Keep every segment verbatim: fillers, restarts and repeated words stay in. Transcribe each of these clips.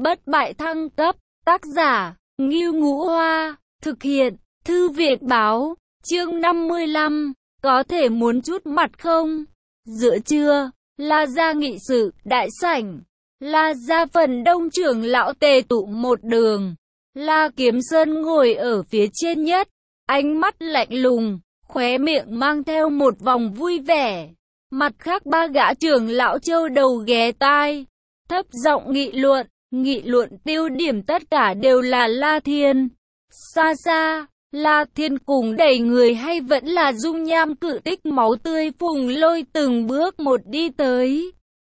bất bại thăng cấp, tác giả, Ngưu Ngũ Hoa, thực hiện, Thư viện báo, chương năm mươi lăm, có thể muốn chút mặt không? Giữa trưa, La Gia nghị sự, đại sảnh, La Gia phần đông trưởng lão tề tụ một đường. La Kiếm Sơn ngồi ở phía trên nhất, ánh mắt lạnh lùng, khóe miệng mang theo một vòng vui vẻ. Mặt khác ba gã trưởng lão châu đầu ghé tai, thấp giọng nghị luận, nghị luận tiêu điểm tất cả đều là La Thiên. Xa xa, La Thiên cùng đẩy người hay vẫn là dung nham cự tích máu tươi Phùng Lôi từng bước một đi tới.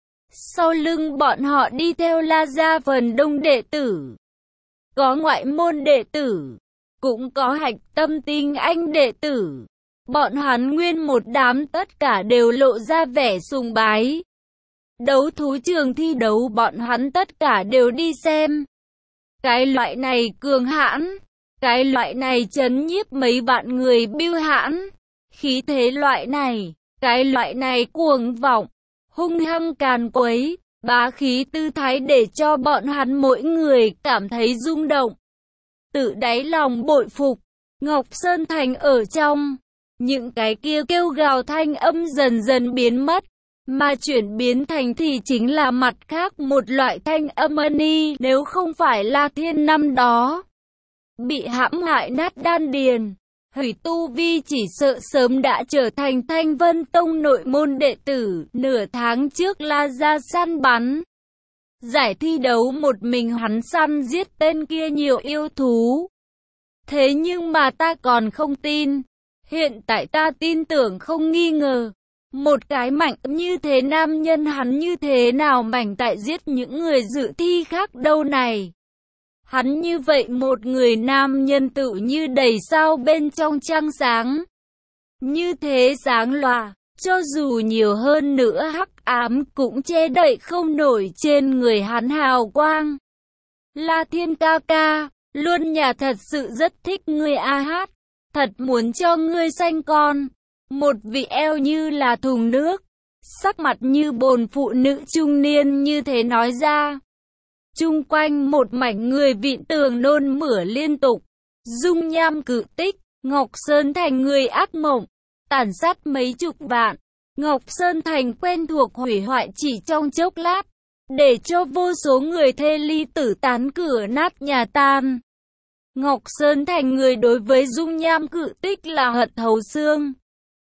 Sau lưng bọn họ đi theo La Gia phần đông đệ tử. Có ngoại môn đệ tử, cũng có hạch tâm tinh anh đệ tử. Bọn hắn nguyên một đám tất cả đều lộ ra vẻ sùng bái. Đấu thú trường thi đấu bọn hắn tất cả đều đi xem. Cái loại này cường hãn, cái loại này chấn nhiếp mấy vạn người biêu hãn, khí thế loại này, cái loại này cuồng vọng, hung hăng càn quấy, bá khí tư thái để cho bọn hắn mỗi người cảm thấy rung động. Tự đáy lòng bội phục, Ngọc Sơn Thành ở trong, những cái kia kêu gào thanh âm dần dần biến mất, mà chuyển biến thành thì chính là mặt khác một loại thanh âm ni. Nếu không phải La Thiên năm đó bị hãm hại nát đan điền, hủy tu vi, chỉ sợ sớm đã trở thành Thanh Vân Tông nội môn đệ tử. Nửa tháng trước La Gia săn bắn giải thi đấu, một mình hắn săn giết tên kia nhiều yêu thú. Thế nhưng mà ta còn không tin. Hiện tại ta tin tưởng không nghi ngờ. Một cái mạnh như thế nam nhân hắn như thế nào mạnh tại giết những người dự thi khác đâu này. Hắn như vậy một người nam nhân tự như đầy sao bên trong trăng sáng. Như thế sáng lòa, cho dù nhiều hơn nữa hắc ám cũng che đậy không nổi trên người hắn hào quang. La Thiên ca ca, luôn nhà thật sự rất thích ngươi a hát. Thật muốn cho ngươi sanh con. Một vị eo như là thùng nước, sắc mặt như bồn phụ nữ trung niên như thế nói ra. Chung quanh một mảnh người vịn tường nôn mửa liên tục. Dung nham cự tích, Ngọc Sơn Thành người ác mộng, tàn sát mấy chục vạn. Ngọc Sơn Thành quen thuộc hủy hoại chỉ trong chốc lát, để cho vô số người thê ly tử tán, cửa nát nhà tan. Ngọc Sơn Thành người đối với dung nham cự tích là hận thấu xương.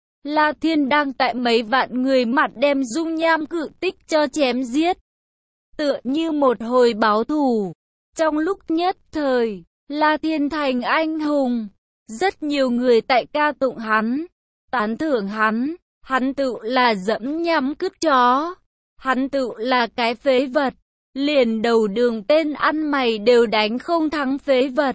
La Thiên đang tại mấy vạn người mặt đem dung nham cự tích cho chém giết, tựa như một hồi báo thù. Trong lúc nhất thời, La Thiên thành anh hùng. Rất nhiều người tại ca tụng hắn, tán thưởng hắn. Hắn tự là dẫm nhắm cứt chó, hắn tự là cái phế vật, liền đầu đường tên ăn mày đều đánh không thắng phế vật.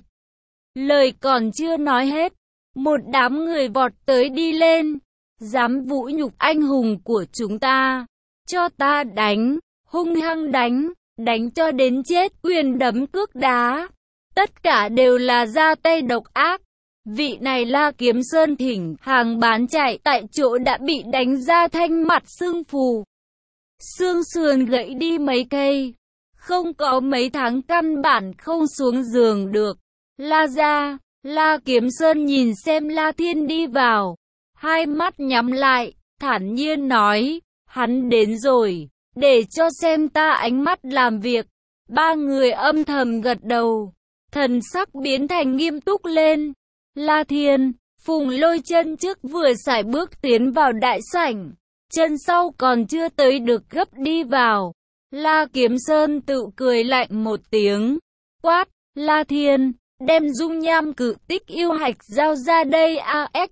Lời còn chưa nói hết, một đám người vọt tới đi lên. Dám vũ nhục anh hùng của chúng ta, cho ta đánh, hung hăng đánh, đánh cho đến chết, quyền đấm cước đá. Tất cả đều là ra tay độc ác. Vị này La Kiếm Sơn thỉnh hàng bán chạy tại chỗ đã bị đánh ra thanh mặt xương phù, xương sườn gãy đi mấy cây, không có mấy tháng căn bản không xuống giường được. La Gia, La Kiếm Sơn nhìn xem La Thiên đi vào, hai mắt nhắm lại, thản nhiên nói, hắn đến rồi, để cho xem ta ánh mắt làm việc. Ba người âm thầm gật đầu, thần sắc biến thành nghiêm túc lên. La Thiên, Phùng Lôi chân trước vừa sải bước tiến vào đại sảnh, chân sau còn chưa tới được gấp đi vào. La Kiếm Sơn tự cười lạnh một tiếng, quát, La Thiên, đem dung nham cự tích yêu hạch giao ra đây a ếch.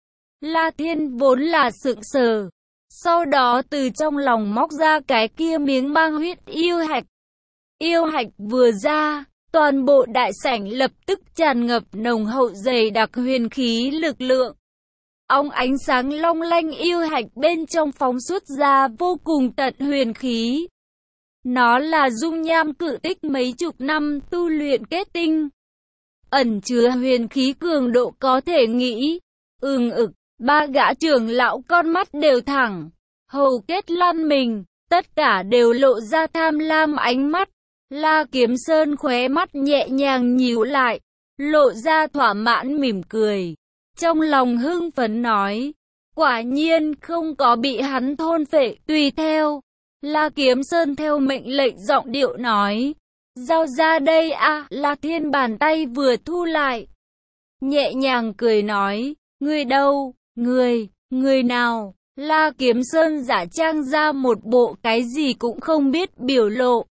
La Thiên vốn là sững sờ, sau đó từ trong lòng móc ra cái kia miếng mang huyết yêu hạch. Yêu hạch vừa ra, toàn bộ đại sảnh lập tức tràn ngập nồng hậu dày đặc huyền khí lực lượng. Óng ánh sáng long lanh yêu hạch bên trong phóng xuất ra vô cùng tận huyền khí. Nó là dung nham cự tích mấy chục năm tu luyện kết tinh, ẩn chứa huyền khí cường độ có thể nghĩ. Ưng ực, ba gã trưởng lão con mắt đều thẳng, hầu kết lăn mình, tất cả đều lộ ra tham lam ánh mắt. La Kiếm Sơn khóe mắt nhẹ nhàng nhíu lại, lộ ra thỏa mãn mỉm cười. Trong lòng hưng phấn nói, quả nhiên không có bị hắn thôn phệ, tùy theo. La Kiếm Sơn theo mệnh lệnh giọng điệu nói, giao ra đây a. La Thiên bàn tay vừa thu lại, nhẹ nhàng cười nói, người đâu, người, người nào? La Kiếm Sơn giả trang ra một bộ cái gì cũng không biết biểu lộ.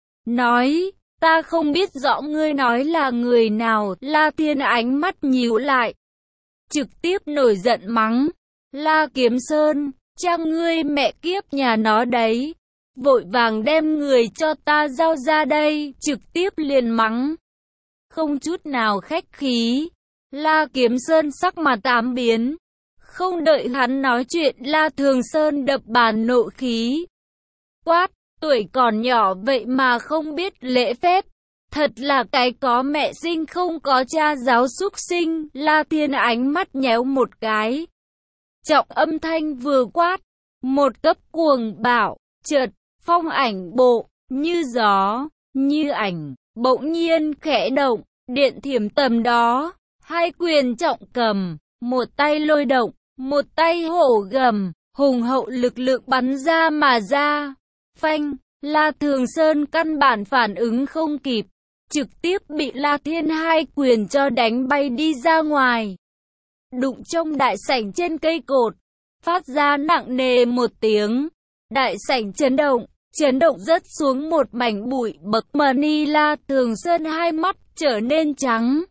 Nói, ta không biết rõ ngươi nói là người nào. La Thiên ánh mắt nhíu lại, trực tiếp nổi giận mắng, La Kiếm Sơn, trang ngươi mẹ kiếp nhà nó đấy. Vội vàng đem người cho ta giao ra đây, trực tiếp liền mắng. Không chút nào khách khí. La Kiếm Sơn sắc mặt tám biến. Không đợi hắn nói chuyện, La Thường Sơn đập bàn nộ khí. Quát, tuổi còn nhỏ vậy mà không biết lễ phép. Thật là cái có mẹ sinh không có cha giáo xúc sinh. La Thiên ánh mắt nhéo một cái. Trọng âm thanh vừa quát, một cấp cuồng bạo, chợt, phong ảnh bộ, như gió, như ảnh, bỗng nhiên khẽ động, điện thiểm tầm đó, hai quyền trọng cầm, một tay lôi động, một tay hổ gầm, hùng hậu lực lượng bắn ra mà ra. Phanh, La Thường Sơn căn bản phản ứng không kịp, trực tiếp bị La Thiên hai quyền cho đánh bay đi ra ngoài. Đụng trong đại sảnh trên cây cột, phát ra nặng nề một tiếng, đại sảnh chấn động, chấn động rớt xuống một mảnh bụi bậc mani. La Thường Sơn hai mắt trở nên trắng,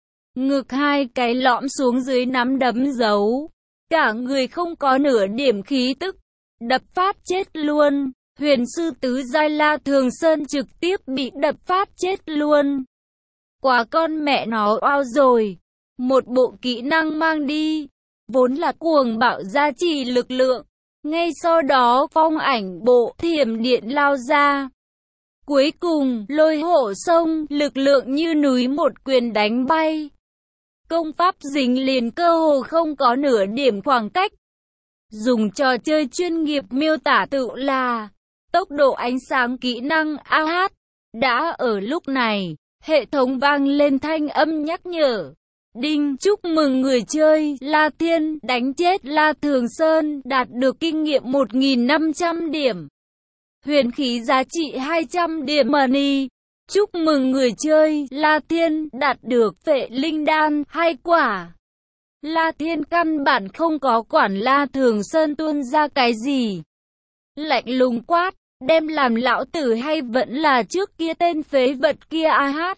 ngực hai cái lõm xuống dưới nắm đấm giấu, cả người không có nửa điểm khí tức, đập phát chết luôn. Huyền sư tứ giai La Thường Sơn trực tiếp bị đập phát chết luôn. Quá con mẹ nó oao rồi. Một bộ kỹ năng mang đi, vốn là cuồng bạo gia trì lực lượng. Ngay sau đó phong ảnh bộ thiểm điện lao ra. Cuối cùng lôi hổ sông, lực lượng như núi một quyền đánh bay. Công pháp dính liền cơ hồ không có nửa điểm khoảng cách. Dùng trò chơi chuyên nghiệp miêu tả tự là tốc độ ánh sáng kỹ năng a hát. Đã ở lúc này, hệ thống vang lên thanh âm nhắc nhở. Đinh, chúc mừng người chơi La Thiên đánh chết La Thường Sơn, đạt được kinh nghiệm một nghìn năm trăm điểm. Huyền khí giá trị hai trăm điểm money. Chúc mừng người chơi La Thiên đạt được phệ linh đan hai quả. La Thiên căn bản không có quản La Thường Sơn tuôn ra cái gì. Lạnh lùng quát, đem làm lão tử hay vẫn là trước kia tên phế vật kia a hát.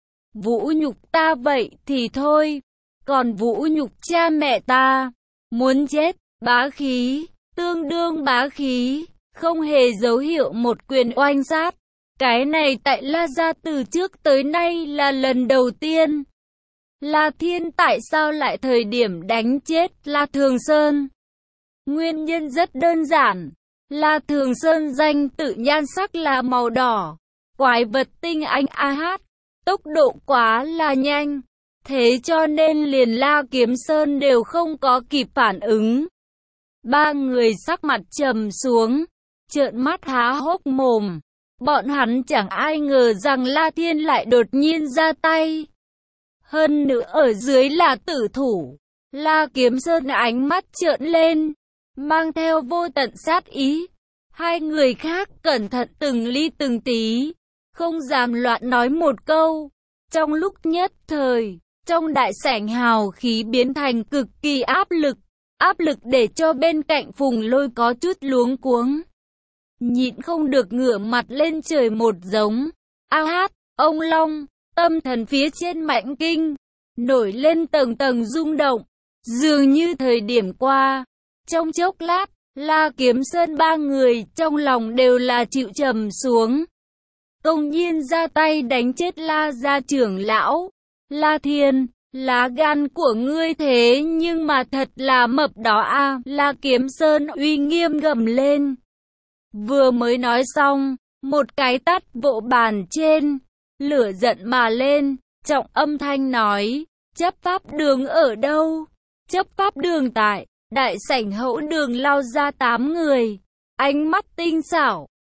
Vũ nhục ta vậy thì thôi, còn vũ nhục cha mẹ ta, muốn chết, bá khí, tương đương bá khí, không hề dấu hiệu một quyền oanh sát. Cái này tại La Gia từ trước tới nay là lần đầu tiên. La Thiên tại sao lại thời điểm đánh chết La Thường Sơn? Nguyên nhân rất đơn giản. La Thường Sơn danh tự nhan sắc là màu đỏ, quái vật tinh anh a hát, tốc độ quá là nhanh, thế cho nên liền La Kiếm Sơn đều không có kịp phản ứng. Ba người sắc mặt trầm xuống, trợn mắt há hốc mồm, bọn hắn chẳng ai ngờ rằng La Thiên lại đột nhiên ra tay. Hơn nữa ở dưới là tử thủ, La Kiếm Sơn ánh mắt trợn lên, mang theo vô tận sát ý. Hai người khác cẩn thận từng ly từng tí, không dám loạn nói một câu. Trong lúc nhất thời, trong đại sảnh hào khí biến thành cực kỳ áp lực, áp lực để cho bên cạnh Phùng Lôi có chút luống cuống. Nhịn không được ngửa mặt lên trời một giống. A hát, ông Long, tâm thần phía trên mãnh kinh, nổi lên tầng tầng rung động, dường như thời điểm qua. Trong chốc lát, La Kiếm Sơn ba người trong lòng đều là chịu trầm xuống. Công nhiên ra tay đánh chết La gia trưởng lão. La Thiên, lá gan của ngươi thế nhưng mà thật là mập đó a. La Kiếm Sơn uy nghiêm gầm lên. Vừa mới nói xong, một cái tát vỗ bàn trên, lửa giận mà lên, trọng âm thanh nói, chấp pháp đường ở đâu? Chấp pháp đường tại đại sảnh hậu đường lao ra tám người, ánh mắt tinh xảo,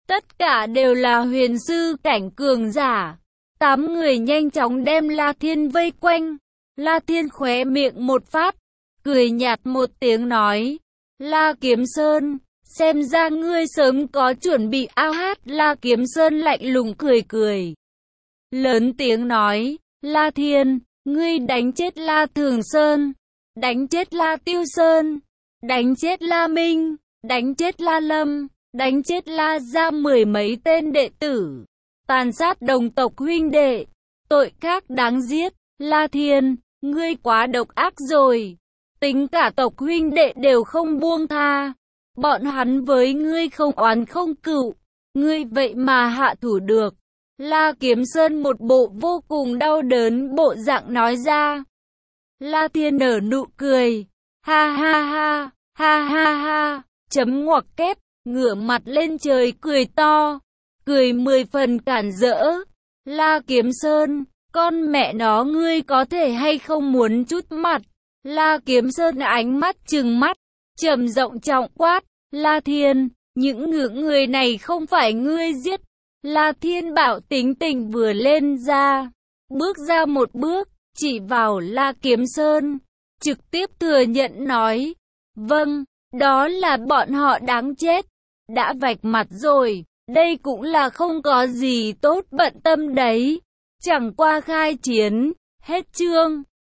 Tất cả đều là huyền sư cảnh cường giả. Tám người nhanh chóng đem La Thiên vây quanh. La Thiên khóe miệng một phát, cười nhạt một tiếng nói, La Kiếm Sơn, xem ra ngươi sớm có chuẩn bị. A hát. La Kiếm Sơn lạnh lùng cười cười, lớn tiếng nói, La Thiên, ngươi đánh chết La Thường Sơn, đánh chết La Tiêu Sơn, đánh chết La Minh, đánh chết La Lâm, đánh chết La Gia mười mấy tên đệ tử, tàn sát đồng tộc huynh đệ, tội khác đáng giết. La Thiên, ngươi quá độc ác rồi, tính cả tộc huynh đệ đều không buông tha, bọn hắn với ngươi không oán không cừu, ngươi vậy mà hạ thủ được. La Kiếm Sơn một bộ vô cùng đau đớn bộ dạng nói ra. La Thiên nở nụ cười, ha ha ha, ha ha ha, chấm ngoặc kép, ngửa mặt lên trời cười to, cười mười phần cản rỡ. La Kiếm Sơn, con mẹ nó ngươi có thể hay không muốn chút mặt? La Kiếm Sơn ánh mắt trừng mắt, trầm giọng trọng quát, La Thiên, những ngưỡng người này không phải ngươi giết. La Thiên bảo tính tình vừa lên ra, bước ra một bước, chỉ vào La Kiếm Sơn, trực tiếp thừa nhận nói, vâng, đó là bọn họ đáng chết, đã vạch mặt rồi, đây cũng là không có gì tốt bận tâm đấy, chẳng qua khai chiến, hết chương.